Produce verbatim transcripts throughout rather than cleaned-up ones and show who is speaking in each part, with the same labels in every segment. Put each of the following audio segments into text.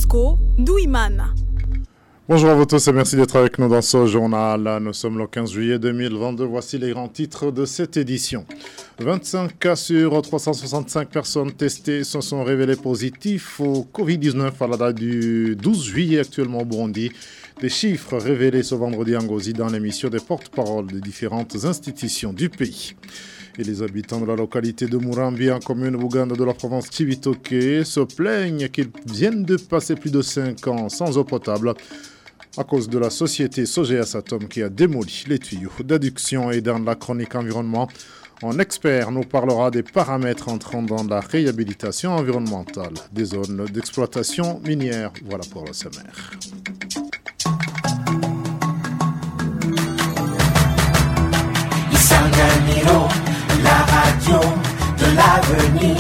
Speaker 1: Bosco Douimana.
Speaker 2: Bonjour à vous tous et merci d'être avec nous dans ce journal. Nous sommes le quinze juillet deux mille vingt-deux. Voici les grands titres de cette édition. vingt-cinq cas sur trois cent soixante-cinq personnes testées se sont révélés positifs au covid dix-neuf à la date du douze juillet actuellement au Burundi. Des chiffres révélés ce vendredi en Ngozi dans l'émission des porte-paroles des différentes institutions du pays. Et les habitants de la localité de Murambi, en commune Buganda de la province Cibitoke, se plaignent qu'ils viennent de passer plus de cinq ans sans eau potable à cause de la société Sogea Satom qui a démoli les tuyaux d'adduction. Et dans la chronique environnement, un expert nous parlera des paramètres entrant dans la réhabilitation environnementale des zones d'exploitation minière. Voilà pour le sommaire.
Speaker 3: Isanganiro, la radio de l'avenir.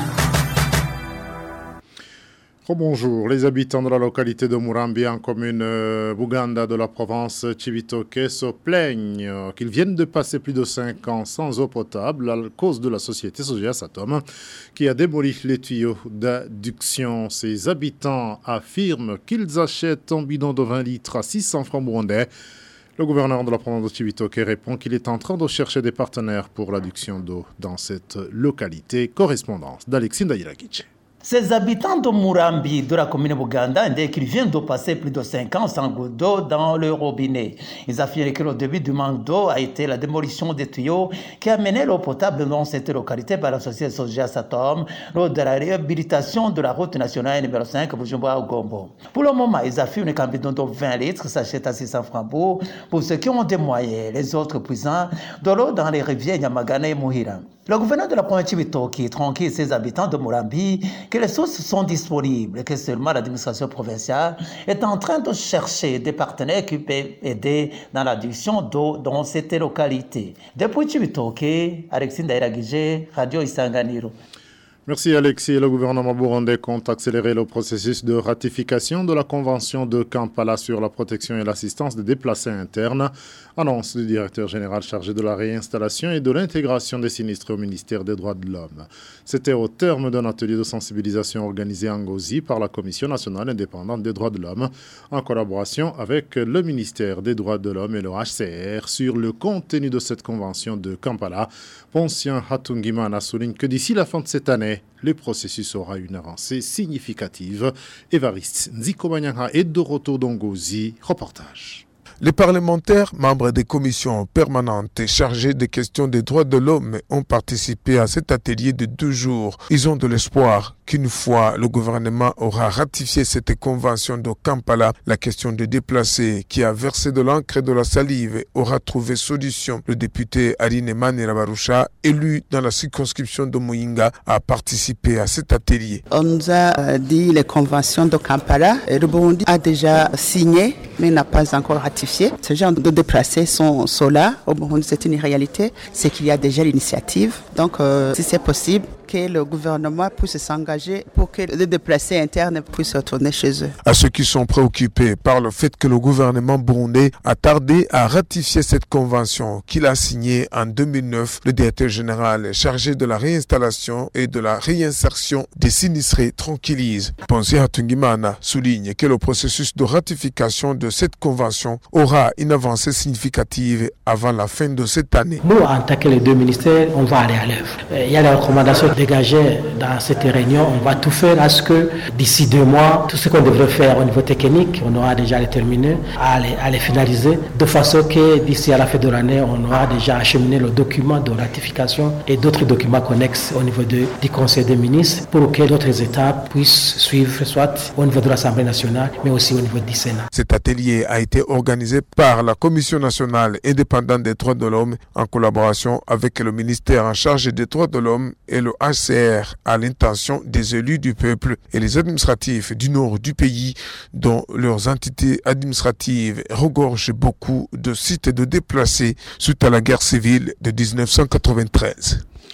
Speaker 2: Bonjour, les habitants de la localité de Murambi en commune euh, Buganda de la province Cibitoke se plaignent euh, qu'ils viennent de passer plus de cinq ans sans eau potable à cause de la société Sogea Satom qui a démoli les tuyaux d'adduction. Ces habitants affirment qu'ils achètent un bidon de vingt litres à six cents francs burundais. Le gouverneur de la province de Cibitoke répond qu'il est en train de chercher des partenaires pour l'adduction d'eau dans cette localité. Correspondance d'Alexis Ndaïrakiche.
Speaker 4: Ces habitants de Murambi, de la commune Buganda, indiquent qu'ils viennent de passer plus de cinq ans sans goutte d'eau dans le robinet. Ils affirment que le début du manque d'eau a été la démolition des tuyaux qui a mené l'eau potable dans cette localité par la société Sogea Satom lors de la réhabilitation de la route nationale numéro cinq Bujumbura-Gombo. Pour le moment, ils affirment qu'un bidon d'eau vingt litres s'achète à six cents francs pour ceux qui ont des moyens, les autres puissants, de l'eau dans les rivières Nyamagana et Muhira. Le gouverneur de la province Cibitoke tranquille ses habitants de Murambi que les sources sont disponibles, que seulement l'administration provinciale est en train de chercher des partenaires qui peuvent aider dans l'adduction d'eau dans cette localité. Depuis Cibitoke, Alexis Ndairagije, Radio Isanganiro.
Speaker 2: Merci Alexis. Le gouvernement burundais compte accélérer le processus de ratification de la convention de Kampala sur la protection et l'assistance des déplacés internes. Annonce du directeur général chargé de la réinstallation et de l'intégration des sinistrés au ministère des droits de l'homme. C'était au terme d'un atelier de sensibilisation organisé en Ngozi par la Commission nationale indépendante des droits de l'homme en collaboration avec le ministère des droits de l'homme et le H C R sur le contenu de cette convention de Kampala. Poncien Hatungimana souligne que d'ici la fin de cette année, le processus aura une avancée significative. Évariste Nzikomanyanga et de retour d'Ngozi, reportage.
Speaker 5: Les parlementaires, membres des commissions permanentes chargées des questions des droits de l'homme, ont participé à cet atelier de deux jours. Ils ont de l'espoir qu'une fois le gouvernement aura ratifié cette convention de Kampala, la question des déplacés qui a versé de l'encre et de la salive aura trouvé solution. Le député Aline Manirabarusha, élu dans la circonscription de Muyinga, a participé à cet atelier.
Speaker 6: On nous a dit les conventions de Kampala. Le Burundi a déjà signé, mais n'a pas encore ratifié. Ce genre de déplacés sont, sont là. Au Burundi, c'est une réalité. C'est qu'il y a déjà l'initiative. Donc, euh, si c'est possible, que le gouvernement puisse s'engager pour que les déplacés internes puissent retourner chez eux.
Speaker 5: À ceux qui sont préoccupés par le fait que le gouvernement burundais a tardé à ratifier cette convention qu'il a signée en deux mille neuf, le directeur général chargé de la réinstallation et de la réinsertion des sinistrés tranquillise. Ponzi Hatungimana souligne que le processus de ratification de cette convention aura une avancée significative avant la fin de cette année.
Speaker 7: Nous, en tant que les deux ministères, on va aller à l'œuvre. Il y a les recommandations dégagées dans cette réunion. On va tout faire à ce que d'ici deux mois, tout ce qu'on devrait faire au niveau technique, on aura déjà les terminé, à les, à les finaliser, de façon que d'ici à la fin de l'année, on aura déjà acheminé le document de ratification et d'autres documents connexes au niveau de, du Conseil des ministres pour que d'autres étapes puissent suivre, soit au niveau de l'Assemblée nationale, mais aussi au niveau du Sénat.
Speaker 5: Cet atelier a été organisé par la Commission nationale indépendante des droits de l'homme en collaboration avec le ministère en charge des droits de l'homme et le H C R à l'intention des élus du peuple et les administratifs du nord du pays dont leurs entités administratives regorgent beaucoup de sites de déplacés suite à la guerre civile de dix-neuf cent quatre-vingt-treize.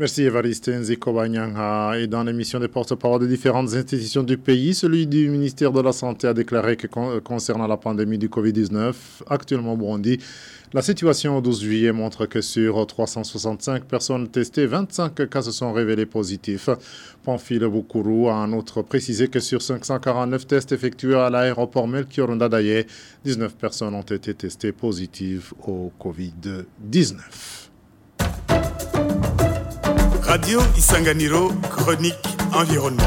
Speaker 2: Merci Évariste Nzikobanyanga. Et dans l'émission des porte-parole de différentes institutions du pays, celui du ministère de la Santé a déclaré que con- concernant la pandémie du covid dix-neuf, actuellement au Burundi, la situation au douze juillet montre que sur trois cent soixante-cinq personnes testées, vingt-cinq cas se sont révélés positifs. Pamphile Boukourou a en outre précisé que sur cinq cent quarante-neuf tests effectués à l'aéroport Melchior Ndadaye, dix-neuf personnes ont été testées positives au covid dix-neuf.
Speaker 1: Radio Isanganiro, chronique environnement.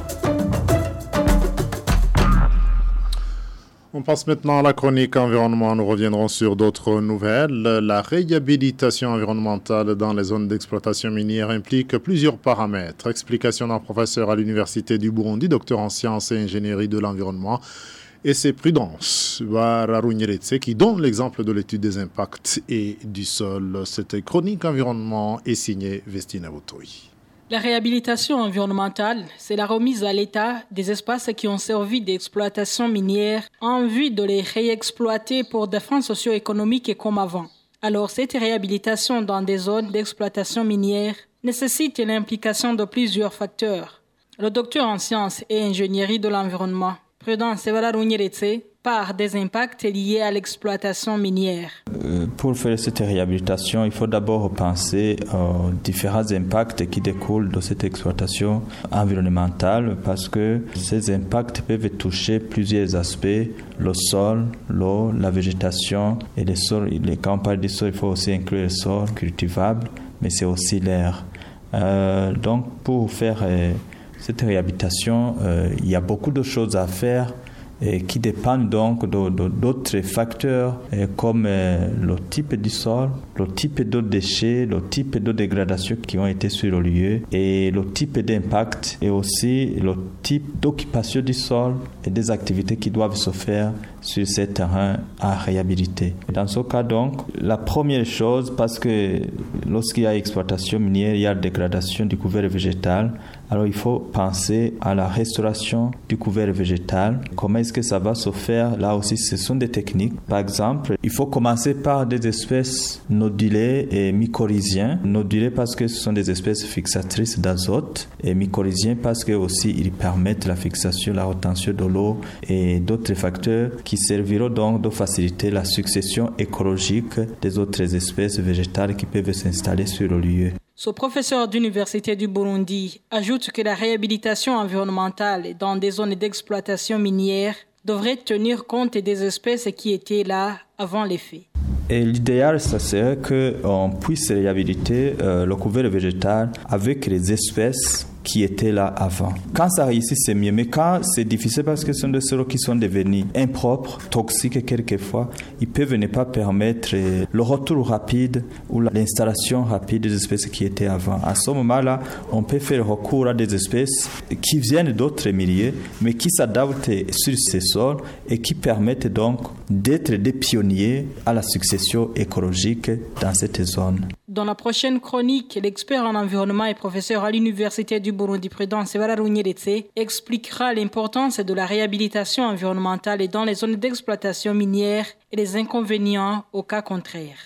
Speaker 2: On passe maintenant à la chronique environnement. Nous reviendrons sur d'autres nouvelles. La réhabilitation environnementale dans les zones d'exploitation minière implique plusieurs paramètres. Explication d'un professeur à l'Université du Burundi, docteur en sciences et ingénierie de l'environnement. Et c'est Prudence Bararunyeretse qui donne l'exemple de l'étude des impacts et du sol. Cette chronique environnement est signée Vestina Boutoui.
Speaker 8: La réhabilitation environnementale, c'est la remise à l'état des espaces qui ont servi d'exploitation minière en vue de les réexploiter pour des fins socio-économiques comme avant. Alors, cette réhabilitation dans des zones d'exploitation minière nécessite l'implication de plusieurs facteurs. Le docteur en sciences et ingénierie de l'environnement, Prudence Bararunyeretse, par des impacts liés à l'exploitation minière.
Speaker 9: Euh, pour faire cette réhabilitation, il faut d'abord penser aux différents impacts qui découlent de cette exploitation environnementale parce que ces impacts peuvent toucher plusieurs aspects, le sol, l'eau, la végétation et les sols. Quand on parle du sol, il faut aussi inclure le sol cultivable, mais c'est aussi l'air. Euh, donc pour faire euh, cette réhabilitation, euh, il y a beaucoup de choses à faire et qui dépendent donc de, de, d'autres facteurs euh, comme euh, le type du sol, le type de déchets, le type de dégradation qui ont été sur le lieu et le type d'impact et aussi le type d'occupation du sol et des activités qui doivent se faire sur ces terrains à réhabiliter. Dans ce cas donc, la première chose, parce que lorsqu'il y a exploitation minière, il y a dégradation du couvert végétal, alors il faut penser à la restauration du couvert végétal. Comment est-ce que ça va se faire? Là aussi, ce sont des techniques. Par exemple, il faut commencer par des espèces nodulées et mycorhiziens. Nodulées parce que ce sont des espèces fixatrices d'azote et mycorhiziens parce que aussi ils permettent la fixation, la rétention de l'eau et d'autres facteurs qui serviront donc de faciliter la succession écologique des autres espèces végétales qui peuvent s'installer sur le lieu.
Speaker 8: Ce professeur d'Université du Burundi ajoute que la réhabilitation environnementale dans des zones d'exploitation minière devrait tenir compte des espèces qui étaient là avant les faits.
Speaker 9: Et l'idéal, ça serait qu'on puisse réhabiliter euh, le couvert végétal avec les espèces qui étaient là avant. Quand ça réussit, c'est mieux. Mais quand c'est difficile parce que ce sont des sols qui sont devenus impropres, toxiques quelquefois, ils peuvent ne pas permettre le retour rapide ou l'installation rapide des espèces qui étaient avant. À ce moment-là, on peut faire recours à des espèces qui viennent d'autres milieux, mais qui s'adaptent sur ces sols et qui permettent donc d'être des pionniers à la succession écologique dans cette zone.
Speaker 8: Dans la prochaine chronique, l'expert en environnement et professeur à l'Université du Burundi, Prudence Bararunyeretse, expliquera l'importance de la réhabilitation environnementale dans les zones d'exploitation minière et les inconvénients au cas contraire.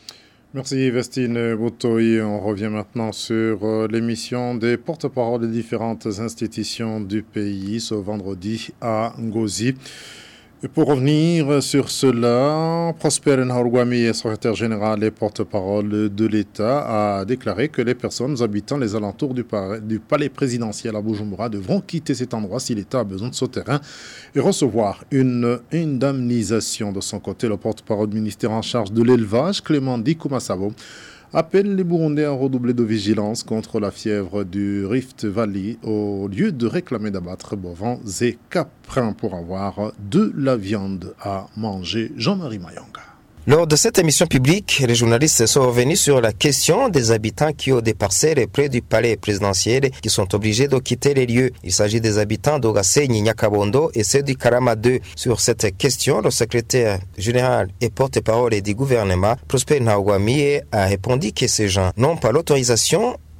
Speaker 2: Merci Vestine Boutoui. On revient maintenant sur l'émission des porte-parole des différentes institutions du pays ce vendredi à Ngozi. Et pour revenir sur cela, Prosper Nhaurwami, secrétaire général et porte-parole de l'État, a déclaré que les personnes habitant les alentours du, par- du palais présidentiel à Bujumbura devront quitter cet endroit si l'État a besoin de ce terrain et recevoir une indemnisation. De son côté, le porte-parole du ministère en charge de l'élevage, Clément Dikumasabo, appelle les Burundais à redoubler de vigilance contre la fièvre du Rift Valley au lieu de réclamer d'abattre bovins et caprins pour avoir de la viande à manger. Jean-Marie Mayanga.
Speaker 10: Lors de cette émission publique, les journalistes sont revenus sur la question des habitants qui ont des parcelles près du palais présidentiel qui sont obligés de quitter les lieux. Il s'agit des habitants d'Ogasenyi, Nyakabondo et ceux du Karama deux. Sur cette question, le secrétaire général et porte-parole du gouvernement, Prosper Nhaurwami, a répondu que ces gens n'ont pas l'autorisation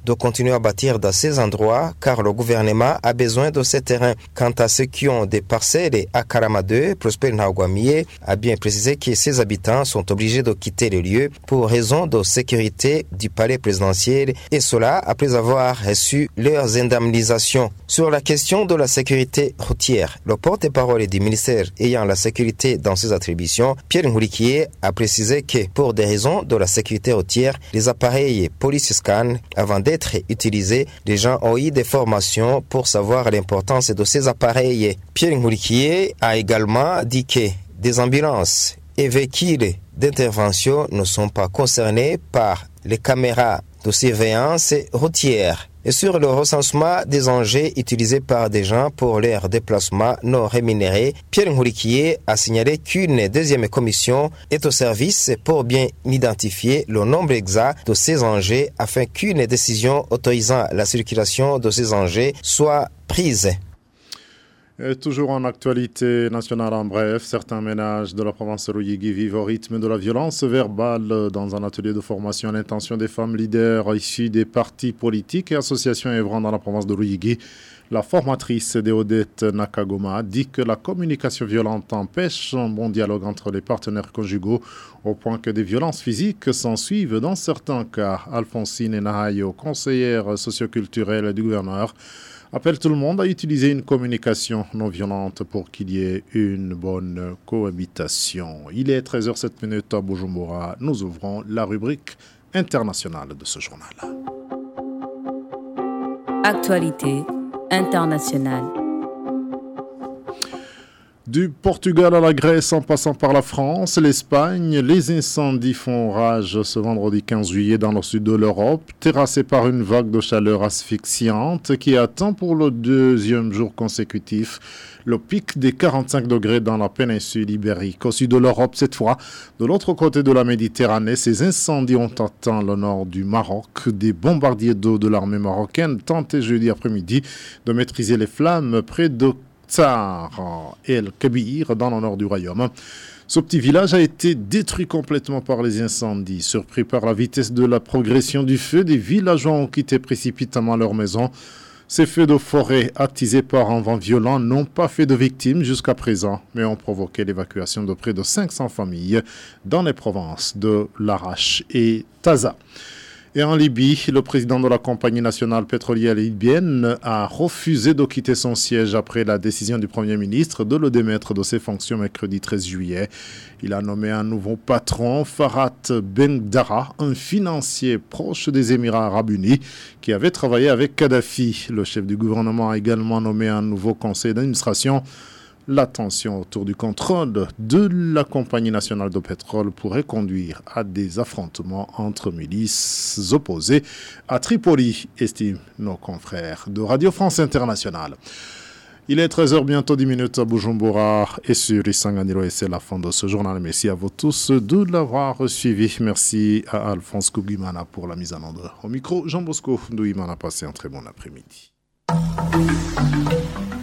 Speaker 10: de continuer à bâtir dans ces endroits car le gouvernement a besoin de ces terrains. Quant à ceux qui ont des parcelles à Karama deux, Prosper Ntagwamiye a bien précisé que ses habitants sont obligés de quitter le lieu pour raison de sécurité du palais présidentiel et cela après avoir reçu leurs indemnisations. Sur la question de la sécurité routière, le porte-parole du ministère ayant la sécurité dans ses attributions, Pierre Nkurikiye a précisé que pour des raisons de la sécurité routière, les appareils Police Scan, avant d'être utilisés, les gens ont eu des formations pour savoir l'importance de ces appareils. Pierre Nkurikiye a également dit que des ambulances et véhicules d'intervention ne sont pas concernés par les caméras de surveillance routière. Et sur le recensement des engins utilisés par des gens pour leur déplacement non rémunéré, Pierre Nkurikiye a signalé qu'une deuxième commission est au service pour bien identifier le nombre exact de ces engins afin qu'une décision autorisant la circulation de ces engins soit prise.
Speaker 2: Et toujours en actualité nationale en bref, certains ménages de la province de Ruyigi vivent au rythme de la violence verbale dans un atelier de formation à l'intention des femmes leaders issues des partis politiques et associations œuvrant dans la province de Ruyigi. La formatrice Deodette Nakagoma dit que la communication violente empêche un bon dialogue entre les partenaires conjugaux au point que des violences physiques s'en suivent dans certains cas. Alphonsine Nahayo, conseillère socioculturelle du gouverneur, appelle tout le monde à utiliser une communication non violente pour qu'il y ait une bonne cohabitation. Il est treize heures sept à Bujumbura. Nous ouvrons la rubrique internationale de ce journal.
Speaker 11: Actualité internationale.
Speaker 2: Du Portugal à la Grèce en passant par la France, l'Espagne, les incendies font rage ce vendredi quinze juillet dans le sud de l'Europe, terrassés par une vague de chaleur asphyxiante qui atteint pour le deuxième jour consécutif le pic des quarante-cinq degrés dans la péninsule ibérique. Au sud de l'Europe, cette fois, de l'autre côté de la Méditerranée, ces incendies ont atteint le nord du Maroc. Des bombardiers d'eau de l'armée marocaine tentaient jeudi après-midi de maîtriser les flammes près de Tsar el-Kabir dans le nord du royaume. Ce petit village a été détruit complètement par les incendies. Surpris par la vitesse de la progression du feu, des villageois ont quitté précipitamment leur maison. Ces feux de forêt attisés par un vent violent n'ont pas fait de victimes jusqu'à présent, mais ont provoqué l'évacuation de près de cinq cents familles dans les provinces de Larache et Taza. Et en Libye, le président de la compagnie nationale pétrolière libyenne a refusé de quitter son siège après la décision du Premier ministre de le démettre de ses fonctions mercredi treize juillet. Il a nommé un nouveau patron, Farhat Bengdara, un financier proche des Émirats arabes unis qui avait travaillé avec Kadhafi. Le chef du gouvernement a également nommé un nouveau conseil d'administration. La tension autour du contrôle de la compagnie nationale de pétrole pourrait conduire à des affrontements entre milices opposées à Tripoli, estiment nos confrères de Radio France Internationale. Il est treize heures bientôt dix minutes à Bujumbura et sur Isanganiro et c'est la fin de ce journal. Merci à vous tous de l'avoir suivi. Merci à Alphonse Kougimana pour la mise en onde. Au micro, Jean Bosco Ndouimana, passez un très bon après-midi.